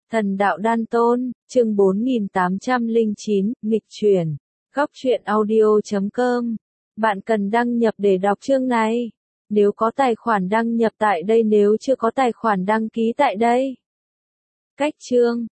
Thần đạo đan tôn, chương 4809, nghịch chuyển. Góc truyện audio.com. Bạn cần đăng nhập để đọc chương này. Nếu có tài khoản đăng nhập tại đây, nếu chưa có tài khoản đăng ký tại đây. Cách chương.